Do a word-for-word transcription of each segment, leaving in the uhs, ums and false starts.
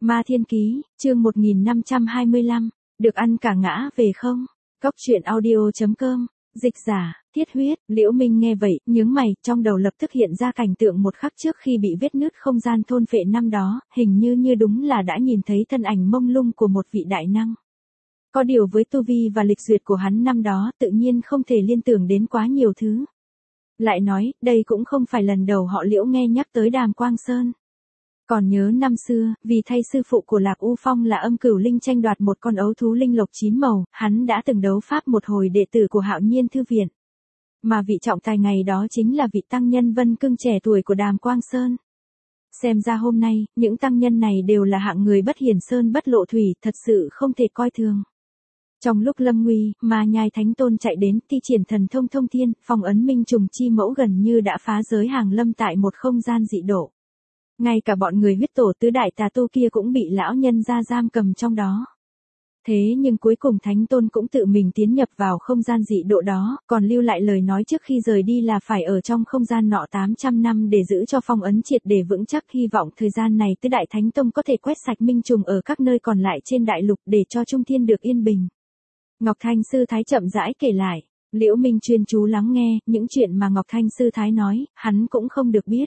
Ma Thiên Ký, chương một nghìn năm trăm hai mươi lăm, được ăn cả ngã về không? Cóc truyện audio chấm com, dịch giả, Thiết Huyết. Liễu Minh nghe vậy, nhướng mày, trong đầu lập tức hiện ra cảnh tượng một khắc trước khi bị vết nứt không gian thôn phệ năm đó, hình như như đúng là đã nhìn thấy thân ảnh mông lung của một vị đại năng. Có điều với tu vi và lịch duyệt của hắn năm đó, tự nhiên không thể liên tưởng đến quá nhiều thứ. Lại nói, đây cũng không phải lần đầu họ Liễu nghe nhắc tới Đàm Quang Sơn. Còn nhớ năm xưa, vì thay sư phụ của Lạc U Phong là Âm Cửu Linh tranh đoạt một con ấu thú linh lộc chín màu, hắn đã từng đấu pháp một hồi đệ tử của Hạo Nhiên Thư Viện. Mà vị trọng tài ngày đó chính là vị tăng nhân Vân Cưng trẻ tuổi của Đàm Quang Sơn. Xem ra hôm nay, những tăng nhân này đều là hạng người bất hiển sơn bất lộ thủy, thật sự không thể coi thường. Trong lúc lâm nguy, Ma Nhai Thánh Tôn chạy đến, thi triển thần thông thông thiên, phong ấn minh trùng chi mẫu gần như đã phá giới hàng lâm tại một không gian dị độ. Ngay cả bọn người huyết tổ tứ đại tà tu kia cũng bị lão nhân ra giam cầm trong đó. Thế nhưng cuối cùng Thánh Tôn cũng tự mình tiến nhập vào không gian dị độ đó, còn lưu lại lời nói trước khi rời đi là phải ở trong không gian nọ tám trăm năm để giữ cho phong ấn triệt để vững chắc, hy vọng thời gian này tứ đại Thánh Tông có thể quét sạch minh trùng ở các nơi còn lại trên đại lục để cho Trung Thiên được yên bình. Ngọc Thanh Sư Thái chậm rãi kể lại, Liễu Minh chuyên chú lắng nghe, những chuyện mà Ngọc Thanh Sư Thái nói, hắn cũng không được biết.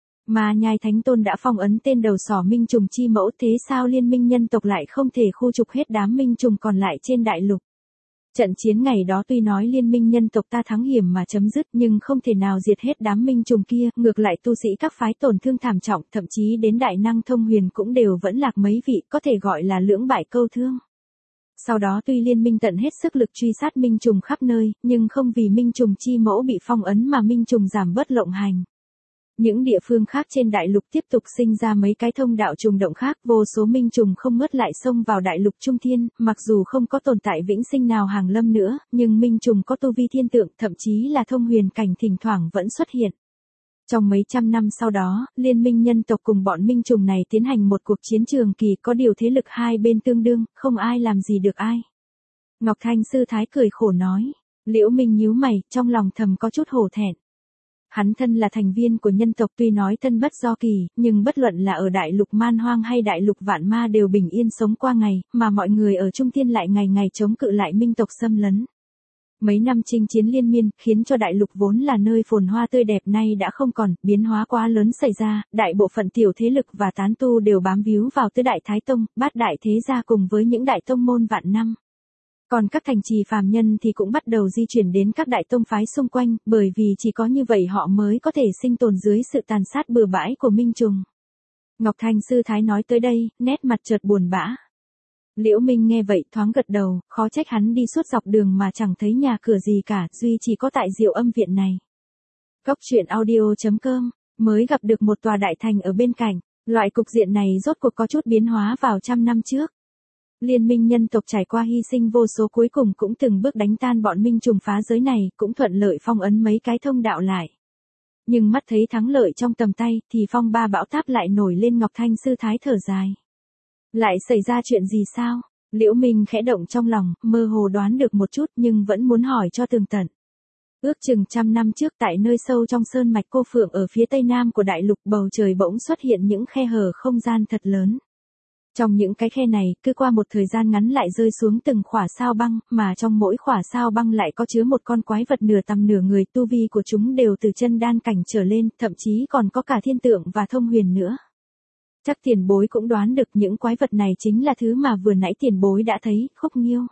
Ma Nhai Thánh Tôn đã phong ấn tên đầu sỏ minh trùng chi mẫu, thế sao liên minh nhân tộc lại không thể khu trục hết đám minh trùng còn lại trên đại lục? Trận chiến ngày đó tuy nói liên minh nhân tộc ta thắng hiểm mà chấm dứt nhưng không thể nào diệt hết đám minh trùng kia, ngược lại tu sĩ các phái tổn thương thảm trọng, thậm chí đến đại năng thông huyền cũng đều vẫn lạc mấy vị, có thể gọi là lưỡng bại câu thương. Sau đó tuy liên minh tận hết sức lực truy sát minh trùng khắp nơi, nhưng không vì minh trùng chi mẫu bị phong ấn mà minh trùng giảm bớt lộng hành. Những địa phương khác trên đại lục tiếp tục sinh ra mấy cái thông đạo trùng động khác, vô số minh trùng không ngớt lại xông vào đại lục Trung Thiên, mặc dù không có tồn tại vĩnh sinh nào hàng lâm nữa, nhưng minh trùng có tu vi thiên tượng, thậm chí là thông huyền cảnh thỉnh thoảng vẫn xuất hiện. Trong mấy trăm năm sau đó, liên minh nhân tộc cùng bọn minh trùng này tiến hành một cuộc chiến trường kỳ, có điều thế lực hai bên tương đương, không ai làm gì được ai. Ngọc Thanh Sư Thái cười khổ nói, Liễu Minh nhíu mày, trong lòng thầm có chút hổ thẹn. Hắn thân là thành viên của nhân tộc tuy nói thân bất do kỳ, nhưng bất luận là ở đại lục man hoang hay đại lục vạn ma đều bình yên sống qua ngày, mà mọi người ở Trung Thiên lại ngày ngày chống cự lại minh tộc xâm lấn. Mấy năm chinh chiến liên miên, khiến cho đại lục vốn là nơi phồn hoa tươi đẹp nay đã không còn, biến hóa quá lớn xảy ra, đại bộ phận tiểu thế lực và tán tu đều bám víu vào tứ đại Thái Tông, bát đại thế gia cùng với những đại tông môn vạn năm. Còn các thành trì phàm nhân thì cũng bắt đầu di chuyển đến các đại tông phái xung quanh, bởi vì chỉ có như vậy họ mới có thể sinh tồn dưới sự tàn sát bừa bãi của minh trùng. Ngọc Thanh Sư Thái nói tới đây, nét mặt chợt buồn bã. Liễu Minh nghe vậy thoáng gật đầu, khó trách hắn đi suốt dọc đường mà chẳng thấy nhà cửa gì cả, duy chỉ có tại Diệu Âm Viện này. Cóc truyện audio chấm com, mới gặp được một tòa đại thành ở bên cạnh, loại cục diện này rốt cuộc có chút biến hóa vào trăm năm trước. Liên minh nhân tộc trải qua hy sinh vô số cuối cùng cũng từng bước đánh tan bọn minh trùng phá giới này, cũng thuận lợi phong ấn mấy cái thông đạo lại. Nhưng mắt thấy thắng lợi trong tầm tay, thì phong ba bão táp lại nổi lên. Ngọc Thanh Sư Thái thở dài. Lại xảy ra chuyện gì sao? Liễu Minh khẽ động trong lòng, mơ hồ đoán được một chút nhưng vẫn muốn hỏi cho tường tận. Ước chừng trăm năm trước tại nơi sâu trong sơn mạch Cô Phượng ở phía tây nam của đại lục, bầu trời bỗng xuất hiện những khe hở không gian thật lớn. Trong những cái khe này, cứ qua một thời gian ngắn lại rơi xuống từng khỏa sao băng, mà trong mỗi khỏa sao băng lại có chứa một con quái vật nửa tầm nửa người, tu vi của chúng đều từ chân đan cảnh trở lên, thậm chí còn có cả thiên tượng và thông huyền nữa. Chắc tiền bối cũng đoán được những quái vật này chính là thứ mà vừa nãy tiền bối đã thấy, khúc nghiêu.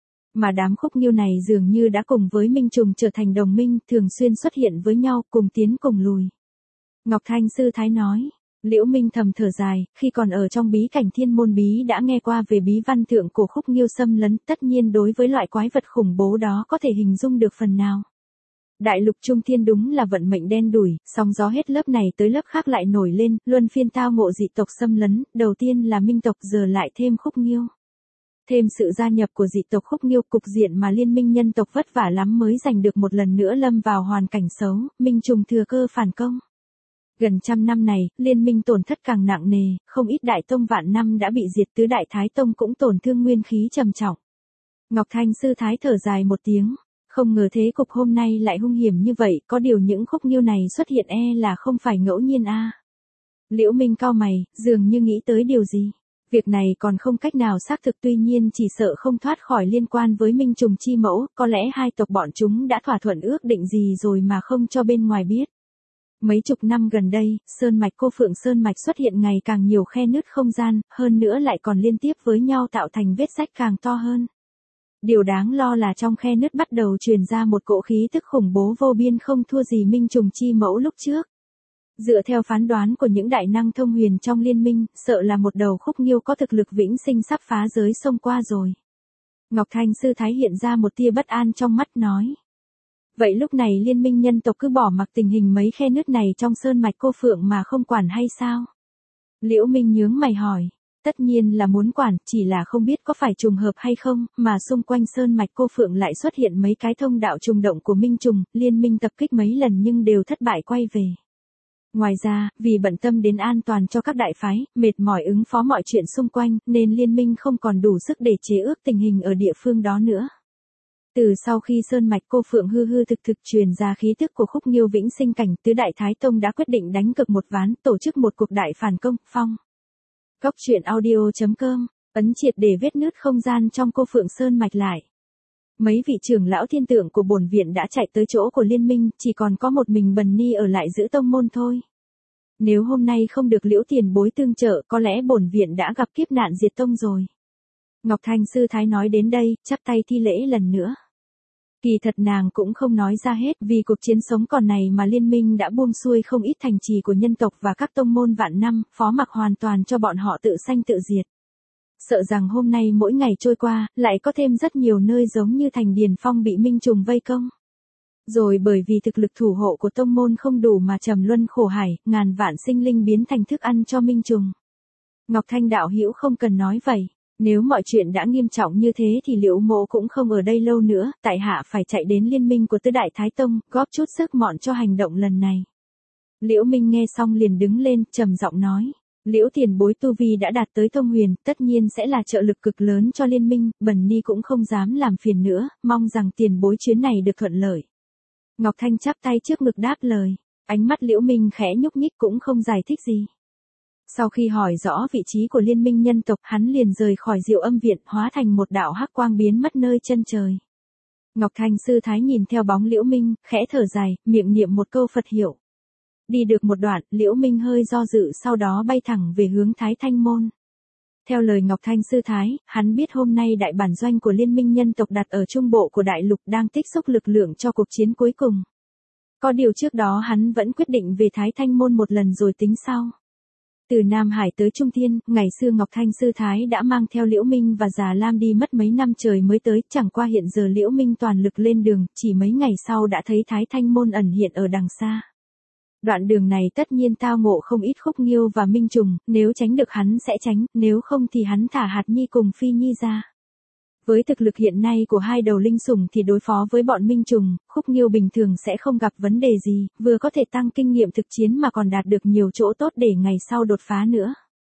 Mà đám khúc nghiêu này dường như đã cùng với minh trùng trở thành đồng minh, thường xuyên xuất hiện với nhau, cùng tiến cùng lùi. Ngọc Thanh Sư Thái nói. Liễu Minh thầm thở dài, khi còn ở trong bí cảnh thiên môn bí đã nghe qua về bí văn thượng cổ khúc nghiêu xâm lấn, tất nhiên đối với loại quái vật khủng bố đó có thể hình dung được phần nào. Đại lục Trung Thiên đúng là vận mệnh đen đủi, sóng gió hết lớp này tới lớp khác lại nổi lên, luân phiên tao ngộ dị tộc xâm lấn, đầu tiên là minh tộc giờ lại thêm khúc nghiêu. Thêm sự gia nhập của dị tộc khúc nghiêu, cục diện mà liên minh nhân tộc vất vả lắm mới giành được một lần nữa lâm vào hoàn cảnh xấu, minh trùng thừa cơ phản công. Gần trăm năm này, liên minh tổn thất càng nặng nề, không ít đại tông vạn năm đã bị diệt, tứ đại Thái Tông cũng tổn thương nguyên khí trầm trọng. Ngọc Thanh Sư Thái thở dài một tiếng, không ngờ thế cục hôm nay lại hung hiểm như vậy, có điều những khúc nghiêu này xuất hiện e là không phải ngẫu nhiên a. Liễu Minh cau mày, dường như nghĩ tới điều gì. Việc này còn không cách nào xác thực, tuy nhiên chỉ sợ không thoát khỏi liên quan với Minh Trùng chi mẫu, có lẽ hai tộc bọn chúng đã thỏa thuận ước định gì rồi mà không cho bên ngoài biết. Mấy chục năm gần đây, sơn mạch Cô Phượng Sơn mạch xuất hiện ngày càng nhiều khe nứt không gian, hơn nữa lại còn liên tiếp với nhau tạo thành vết rách càng to hơn. Điều đáng lo là trong khe nứt bắt đầu truyền ra một cỗ khí tức khủng bố vô biên không thua gì Minh Trùng chi mẫu lúc trước. Dựa theo phán đoán của những đại năng thông huyền trong liên minh, sợ là một đầu khúc nghiêu có thực lực vĩnh sinh sắp phá giới xông qua rồi. Ngọc Thanh sư thái hiện ra một tia bất an trong mắt nói. Vậy lúc này liên minh nhân tộc cứ bỏ mặc tình hình mấy khe nứt này trong sơn mạch Cô Phượng mà không quản hay sao? Liễu Minh nhướng mày hỏi. Tất nhiên là muốn quản, chỉ là không biết có phải trùng hợp hay không, mà xung quanh sơn mạch Cô Phượng lại xuất hiện mấy cái thông đạo trùng động của Minh Trùng, liên minh tập kích mấy lần nhưng đều thất bại quay về. Ngoài ra, vì bận tâm đến an toàn cho các đại phái, mệt mỏi ứng phó mọi chuyện xung quanh, nên liên minh không còn đủ sức để chế ước tình hình ở địa phương đó nữa. Từ sau khi sơn mạch Cô Phượng hư hư thực thực truyền ra khí tức của khúc nghiêu vĩnh sinh cảnh, tứ đại thái tông đã quyết định đánh cược một ván, tổ chức một cuộc đại phản công, phong. Góc truyện audio chấm com, ấn triệt để vết nứt không gian trong Cô Phượng Sơn mạch lại. Mấy vị trưởng lão thiên tượng của bổn viện đã chạy tới chỗ của liên minh, chỉ còn có một mình Bần Ni ở lại giữ tông môn thôi. Nếu hôm nay không được Liễu tiền bối tương trợ, có lẽ bổn viện đã gặp kiếp nạn diệt tông rồi. Ngọc Thanh sư thái nói đến đây, chắp tay thi lễ lần nữa. Kỳ thật nàng cũng không nói ra hết, vì cuộc chiến sống còn này mà liên minh đã buông xuôi không ít thành trì của nhân tộc và các tông môn vạn năm, phó mặc hoàn toàn cho bọn họ tự sanh tự diệt. Sợ rằng hôm nay mỗi ngày trôi qua, lại có thêm rất nhiều nơi giống như thành Điền Phong bị Minh Trùng vây công. Rồi bởi vì thực lực thủ hộ của tông môn không đủ mà trầm luân khổ hải, ngàn vạn sinh linh biến thành thức ăn cho Minh Trùng. Ngọc Thanh đạo hữu không cần nói vậy. Nếu mọi chuyện đã nghiêm trọng như thế thì Liễu mộ cũng không ở đây lâu nữa, tại hạ phải chạy đến liên minh của tứ đại thái tông, góp chút sức mọn cho hành động lần này. Liễu Minh nghe xong liền đứng lên, trầm giọng nói. Liễu tiền bối tu vi đã đạt tới thông huyền, tất nhiên sẽ là trợ lực cực lớn cho liên minh, Bần Ni cũng không dám làm phiền nữa, mong rằng tiền bối chuyến này được thuận lợi. Ngọc Thanh chắp tay trước ngực đáp lời, ánh mắt Liễu Minh khẽ nhúc nhích cũng không giải thích gì. Sau khi hỏi rõ vị trí của liên minh nhân tộc, hắn liền rời khỏi Diệu Âm viện, hóa thành một đạo hắc quang biến mất nơi chân trời. Ngọc Thanh sư thái nhìn theo bóng Liễu Minh, khẽ thở dài, miệng niệm một câu Phật hiệu. Đi được một đoạn, Liễu Minh hơi do dự, sau đó bay thẳng về hướng Thái Thanh môn. Theo lời Ngọc Thanh sư thái, hắn biết hôm nay đại bản doanh của liên minh nhân tộc đặt ở trung bộ của đại lục đang tích xúc lực lượng cho cuộc chiến cuối cùng. Có điều trước đó hắn vẫn quyết định về Thái Thanh môn một lần rồi tính sau. Từ Nam Hải tới Trung Thiên, ngày xưa Ngọc Thanh sư thái đã mang theo Liễu Minh và Già Lam đi mất mấy năm trời mới tới, chẳng qua hiện giờ Liễu Minh toàn lực lên đường, chỉ mấy ngày sau đã thấy Thái Thanh môn ẩn hiện ở đằng xa. Đoạn đường này tất nhiên tao ngộ không ít khúc nghiêu và Minh Trùng, nếu tránh được hắn sẽ tránh, nếu không thì hắn thả Hạt Nhi cùng Phi Nhi ra. Với thực lực hiện nay của hai đầu linh sủng thì đối phó với bọn Minh Trùng, khúc nghiêu bình thường sẽ không gặp vấn đề gì, vừa có thể tăng kinh nghiệm thực chiến mà còn đạt được nhiều chỗ tốt để ngày sau đột phá nữa.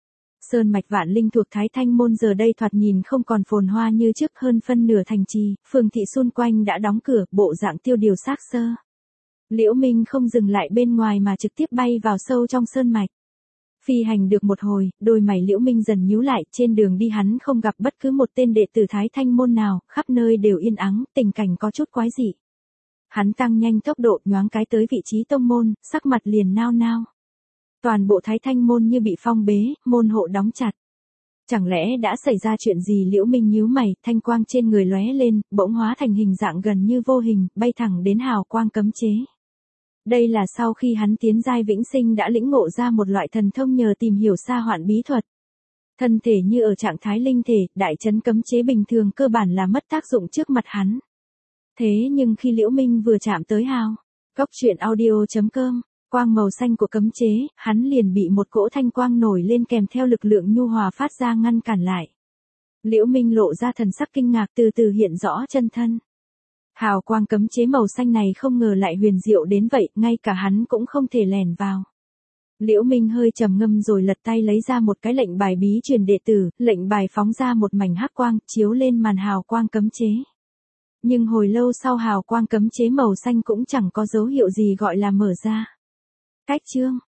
Sơn mạch Vạn Linh thuộc Thái Thanh môn giờ đây thoạt nhìn không còn phồn hoa như trước, hơn phân nửa thành trì, phường thị xung quanh đã đóng cửa, bộ dạng tiêu điều xác xơ. Liễu Minh không dừng lại bên ngoài mà trực tiếp bay vào sâu trong sơn mạch. Phi hành được một hồi, đôi mày Liễu Minh dần nhíu lại, trên đường đi hắn không gặp bất cứ một tên đệ tử Thái Thanh môn nào, khắp nơi đều yên ắng, tình cảnh có chút quái dị. Hắn tăng nhanh tốc độ, nhoáng cái tới vị trí tông môn, sắc mặt liền nao nao. Toàn bộ Thái Thanh môn như bị phong bế, môn hộ đóng chặt. Chẳng lẽ đã xảy ra chuyện gì? Liễu Minh nhíu mày, thanh quang trên người lóe lên, bỗng hóa thành hình dạng gần như vô hình, bay thẳng đến hào quang cấm chế. Đây là sau khi hắn tiến giai vĩnh sinh đã lĩnh ngộ ra một loại thần thông nhờ tìm hiểu sa hoạn bí thuật. Thân thể như ở trạng thái linh thể, đại trấn cấm chế bình thường cơ bản là mất tác dụng trước mặt hắn. Thế nhưng khi Liễu Minh vừa chạm tới hào, góc truyện audio chấm com, quang màu xanh của cấm chế, hắn liền bị một cỗ thanh quang nổi lên kèm theo lực lượng nhu hòa phát ra ngăn cản lại. Liễu Minh lộ ra thần sắc kinh ngạc, từ từ hiện rõ chân thân. Hào quang cấm chế màu xanh này không ngờ lại huyền diệu đến vậy, ngay cả hắn cũng không thể lèn vào. Liễu Minh hơi trầm ngâm rồi lật tay lấy ra một cái lệnh bài bí truyền đệ tử, lệnh bài phóng ra một mảnh hắc quang, chiếu lên màn hào quang cấm chế. Nhưng hồi lâu sau hào quang cấm chế màu xanh cũng chẳng có dấu hiệu gì gọi là mở ra. Cách chương